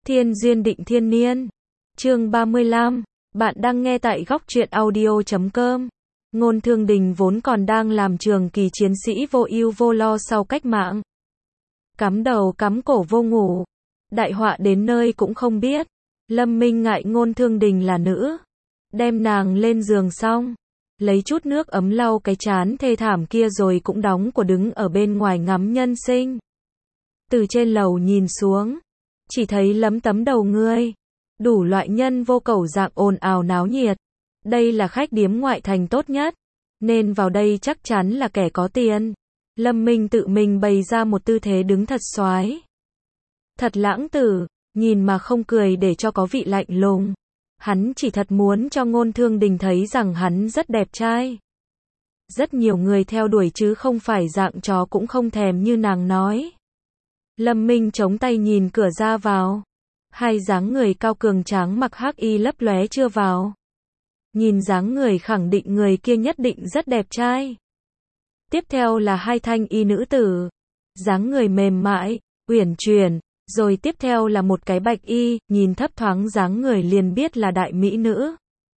Thiên duyên định thiên niên. Chương 35. Bạn đang nghe tại góc truyện audio.com. Ngôn Thương Đình vốn còn đang làm trường kỳ chiến sĩ vô ưu vô lo sau cách mạng. Cắm đầu cắm cổ vô ngủ. Đại họa đến nơi cũng không biết. Lâm Minh ngại Ngôn Thương Đình là nữ. Đem nàng lên giường xong. Lấy chút nước ấm lau cái trán thê thảm kia rồi cũng đóng của đứng ở bên ngoài ngắm nhân sinh. Từ trên lầu nhìn xuống. Chỉ thấy lấm tấm đầu người. Đủ loại nhân vô cầu dạng ồn ào náo nhiệt. Đây là khách điếm ngoại thành tốt nhất. Nên vào đây chắc chắn là kẻ có tiền. Lâm Minh tự mình bày ra một tư thế đứng thật xoái. Thật lãng tử, nhìn mà không cười để cho có vị lạnh lùng. Hắn chỉ thật muốn cho Ngôn Thương Đình thấy rằng hắn rất đẹp trai. Rất nhiều người theo đuổi chứ không phải dạng chó cũng không thèm như nàng nói. Lâm Minh chống tay nhìn cửa ra vào. Hai dáng người cao cường tráng mặc hắc y lấp lóe chưa vào. Nhìn dáng người khẳng định người kia nhất định rất đẹp trai. Tiếp theo là hai thanh y nữ tử. Dáng người mềm mại, uyển chuyển. Rồi tiếp theo là một cái bạch y, nhìn thấp thoáng dáng người liền biết là đại mỹ nữ.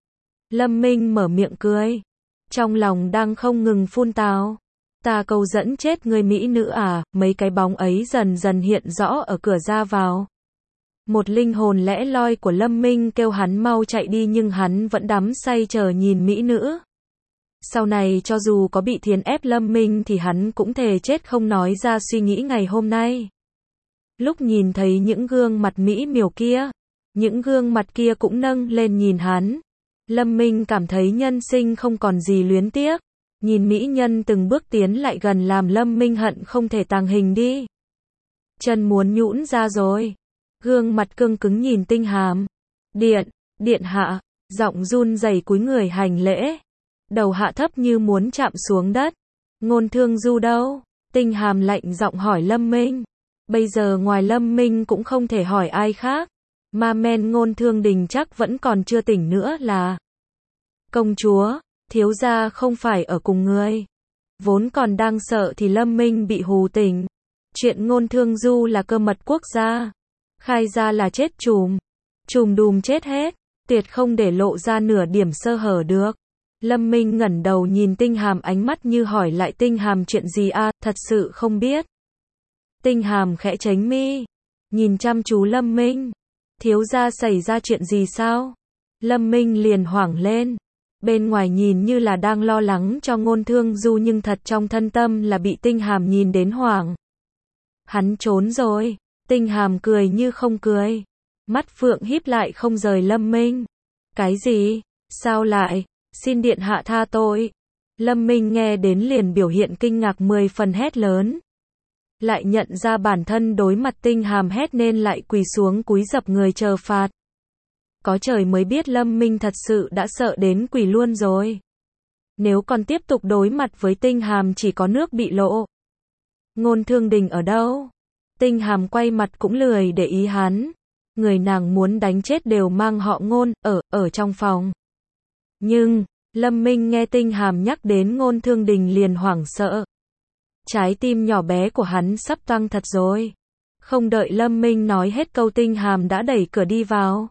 Lâm Minh mở miệng cười. Trong lòng đang không ngừng phun tào. Ta câu dẫn chết người mỹ nữ à, mấy cái bóng ấy dần dần hiện rõ ở cửa ra vào. Một linh hồn lẽ loi của Lâm Minh kêu hắn mau chạy đi nhưng hắn vẫn đắm say chờ nhìn mỹ nữ. Sau này cho dù có bị thiến ép Lâm Minh thì hắn cũng thề chết không nói ra suy nghĩ ngày hôm nay. Lúc nhìn thấy những gương mặt mỹ miều kia, những gương mặt kia cũng nâng lên nhìn hắn. Lâm Minh cảm thấy nhân sinh không còn gì luyến tiếc. Nhìn mỹ nhân từng bước tiến lại gần làm Lâm Minh hận không thể tàng hình đi. Chân muốn nhũn ra rồi. Gương mặt cương cứng nhìn Tinh Hàm. Điện hạ, giọng run rẩy cúi người hành lễ. Đầu hạ thấp như muốn chạm xuống đất. Ngôn Thương Du đâu? Tinh Hàm lạnh giọng hỏi Lâm Minh. Bây giờ ngoài Lâm Minh cũng không thể hỏi ai khác. Ma men Ngôn Thương Đình chắc vẫn còn chưa tỉnh nữa là. Công chúa, thiếu gia không phải ở cùng người. Vốn còn đang sợ thì Lâm Minh bị hù tỉnh. Chuyện Ngôn Thương Du là cơ mật quốc gia. Khai ra là chết chùm. Chùm đùm chết hết. Tuyệt không để lộ ra nửa điểm sơ hở được. Lâm Minh ngẩng đầu nhìn Tinh Hàm ánh mắt như hỏi lại Tinh Hàm chuyện gì à, thật sự không biết. Tinh Hàm khẽ chánh mi. Nhìn chăm chú Lâm Minh. Thiếu gia xảy ra chuyện gì sao? Lâm Minh liền hoảng lên. Bên ngoài nhìn như là đang lo lắng cho Ngôn Thương Du nhưng thật trong thân tâm là bị Tinh Hàm nhìn đến hoảng. Hắn trốn rồi. Tinh Hàm cười như không cười. Mắt phượng híp lại không rời Lâm Minh. Cái gì? Sao lại? Xin điện hạ tha tội. Lâm Minh nghe đến liền biểu hiện kinh ngạc 10 phần hét lớn. Lại nhận ra bản thân đối mặt Tinh Hàm hét nên lại quỳ xuống cúi dập người chờ phạt. Có trời mới biết Lâm Minh thật sự đã sợ đến quỳ luôn rồi. Nếu còn tiếp tục đối mặt với Tinh Hàm chỉ có nước bị lộ. Ngôn Thương Đình ở đâu? Tinh Hàm quay mặt cũng lười để ý hắn. Người nàng muốn đánh chết đều mang họ Ngôn, ở trong phòng. Nhưng, Lâm Minh nghe Tinh Hàm nhắc đến Ngôn Thương Đình liền hoảng sợ. Trái tim nhỏ bé của hắn sắp tăng thật rồi. Không đợi Lâm Minh nói hết câu Tinh Hàm đã đẩy cửa đi vào.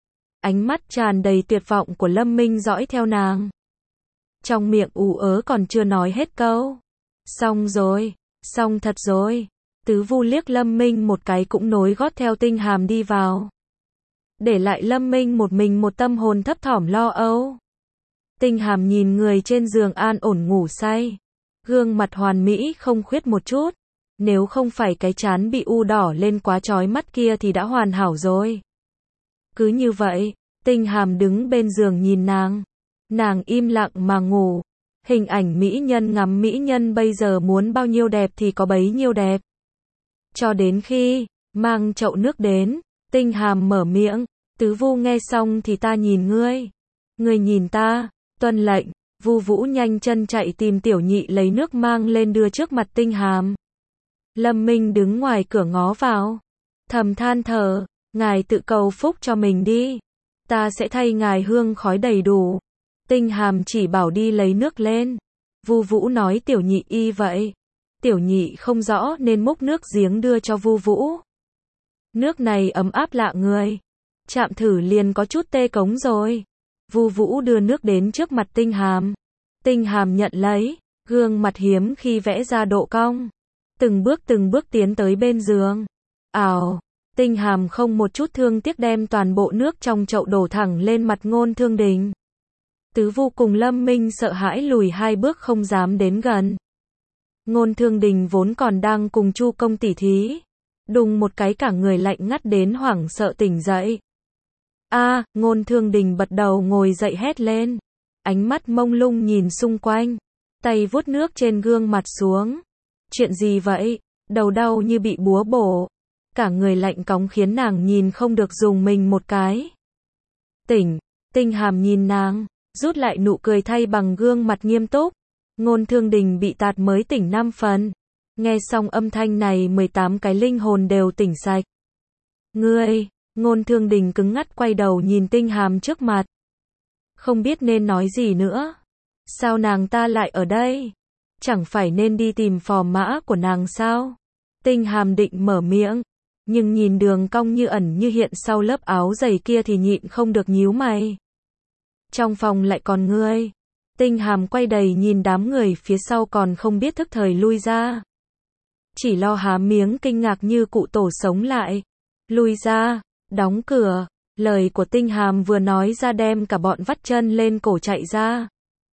Ánh mắt tràn đầy tuyệt vọng của Lâm Minh dõi theo nàng. Trong miệng ú ớ còn chưa nói hết câu. Xong rồi, xong thật rồi. Tứ Vu liếc Lâm Minh một cái cũng nối gót theo Tinh Hàm đi vào. Để lại Lâm Minh một mình một tâm hồn thấp thỏm lo âu. Tinh Hàm nhìn người trên giường an ổn ngủ say. Gương mặt hoàn mỹ không khuyết một chút. Nếu không phải cái trán bị u đỏ lên quá chói mắt kia thì đã hoàn hảo rồi. Cứ như vậy, Tinh Hàm đứng bên giường nhìn nàng. Nàng im lặng mà ngủ. Hình ảnh mỹ nhân ngắm mỹ nhân bây giờ muốn bao nhiêu đẹp thì có bấy nhiêu đẹp. Cho đến khi, mang chậu nước đến, Tinh Hàm mở miệng. Tứ Vu nghe xong thì ta nhìn ngươi. Ngươi nhìn ta, tuân lệnh. Vu Vũ nhanh chân chạy tìm Tiểu Nhị lấy nước mang lên đưa trước mặt Tinh Hàm. Lâm Minh đứng ngoài cửa ngó vào. Thầm than thở, ngài tự cầu phúc cho mình đi. Ta sẽ thay ngài hương khói đầy đủ. Tinh Hàm chỉ bảo đi lấy nước lên. Vu Vũ nói Tiểu Nhị y vậy. Tiểu Nhị không rõ nên múc nước giếng đưa cho Vu Vũ. Nước này ấm áp lạ người. Chạm thử liền có chút tê cống rồi. Vu Vũ đưa nước đến trước mặt Tinh Hàm. Tinh Hàm nhận lấy, gương mặt hiếm khi vẽ ra độ cong. Từng bước tiến tới bên giường. Ào, Tinh Hàm không một chút thương tiếc đem toàn bộ nước trong chậu đổ thẳng lên mặt Ngôn Thương Đình. Tứ Vu cùng Lâm Minh sợ hãi lùi 2 bước không dám đến gần. Ngôn Thương Đình vốn còn đang cùng Chu Công tỉ thí. Đùng một cái cả người lạnh ngắt đến hoảng sợ tỉnh dậy. Ngôn Thương Đình bật đầu ngồi dậy hét lên. Ánh mắt mông lung nhìn xung quanh. Tay vuốt nước trên gương mặt xuống. Chuyện gì vậy? Đầu đau như bị búa bổ. Cả người lạnh cóng khiến nàng nhìn không được dùng mình một cái. Tỉnh, Tinh Hàm nhìn nàng, rút lại nụ cười thay bằng gương mặt nghiêm túc. Ngôn Thương Đình bị tạt mới tỉnh 5 phần. Nghe xong âm thanh này 18 cái linh hồn đều tỉnh sạch. Ngươi, Ngôn Thương Đình cứng ngắt quay đầu nhìn Tinh Hàm trước mặt. Không biết nên nói gì nữa. Sao nàng ta lại ở đây? Chẳng phải nên đi tìm phò mã của nàng sao? Tinh Hàm định mở miệng, nhưng nhìn đường cong như ẩn như hiện sau lớp áo dày kia thì nhịn không được nhíu mày. Trong phòng lại còn ngươi. Tinh Hàm quay đầy nhìn đám người phía sau còn không biết thức thời lui ra. Chỉ lo há miếng kinh ngạc như cụ tổ sống lại. Lui ra, đóng cửa. Lời của Tinh Hàm vừa nói ra đem cả bọn vắt chân lên cổ chạy ra.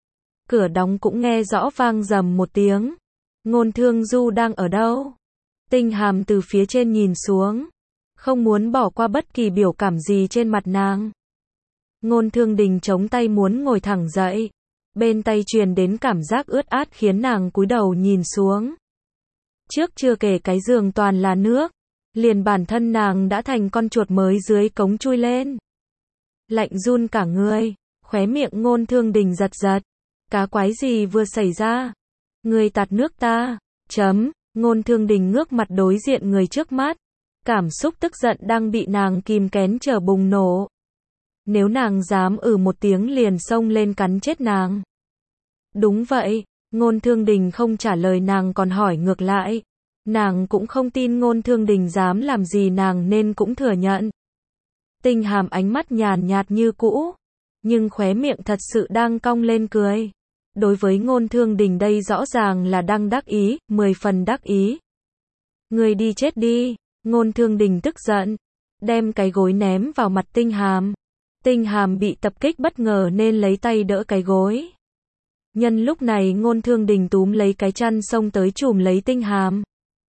Cửa đóng cũng nghe rõ vang rầm một tiếng. Ngôn Thương Du đang ở đâu? Tinh Hàm từ phía trên nhìn xuống. Không muốn bỏ qua bất kỳ biểu cảm gì trên mặt nàng. Ngôn Thương Đình chống tay muốn ngồi thẳng dậy. Bên tay truyền đến cảm giác ướt át khiến nàng cúi đầu nhìn xuống. Trước chưa kể cái giường toàn là nước. Liền bản thân nàng đã thành con chuột mới dưới cống chui lên. Lạnh run cả người. Khóe miệng Ngôn Thương Đình giật giật. Cá quái gì vừa xảy ra? Người tạt nước ta. Ngôn Thương Đình ngước mặt đối diện người trước mắt. Cảm xúc tức giận đang bị nàng kìm kén chờ bùng nổ. Nếu nàng dám một tiếng liền xông lên cắn chết nàng. Đúng vậy, Ngôn Thương Đình không trả lời nàng còn hỏi ngược lại. Nàng cũng không tin Ngôn Thương Đình dám làm gì nàng nên cũng thừa nhận. Tinh Hàm ánh mắt nhàn nhạt như cũ, nhưng khóe miệng thật sự đang cong lên cười. Đối với Ngôn Thương Đình đây rõ ràng là đang đắc ý, 10 phần đắc ý. Người đi chết đi, Ngôn Thương Đình tức giận, đem cái gối ném vào mặt Tinh Hàm. Tinh Hàm bị tập kích bất ngờ nên lấy tay đỡ cái gối. Nhân lúc này Ngôn Thương Đình túm lấy cái chăn xông tới chùm lấy Tinh Hàm.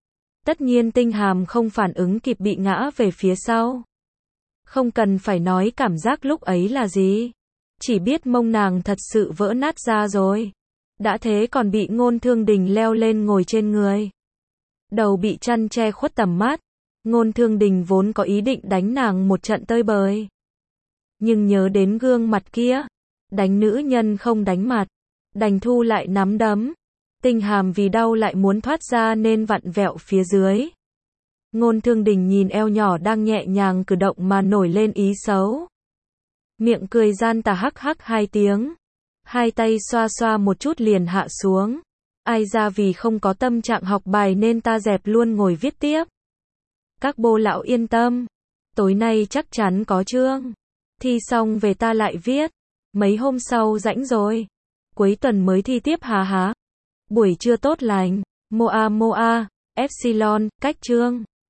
Tất nhiên Tinh Hàm không phản ứng kịp bị ngã về phía sau. Không cần phải nói cảm giác lúc ấy là gì. Chỉ biết mông nàng thật sự vỡ nát ra rồi. Đã thế còn bị Ngôn Thương Đình leo lên ngồi trên người. Đầu bị chăn che khuất tầm mắt. Ngôn Thương Đình vốn có ý định đánh nàng một trận tơi bời. Nhưng nhớ đến gương mặt kia. Đánh nữ nhân không đánh mặt. Đành thu lại nắm đấm. Tinh Hàm vì đau lại muốn thoát ra nên vặn vẹo phía dưới. Ngôn Thương Đình nhìn eo nhỏ đang nhẹ nhàng cử động mà nổi lên ý xấu. Miệng cười gian tà hắc hắc 2 tiếng. Hai tay xoa xoa một chút liền hạ xuống. Ai ra vì không có tâm trạng học bài nên ta dẹp luôn ngồi viết tiếp. Các bô lão yên tâm. Tối nay chắc chắn có chương. Thi xong về ta lại viết. Mấy hôm sau rảnh rồi. Cuối tuần mới thi tiếp há. Buổi trưa tốt lành. Moa, Epsilon, cách chương.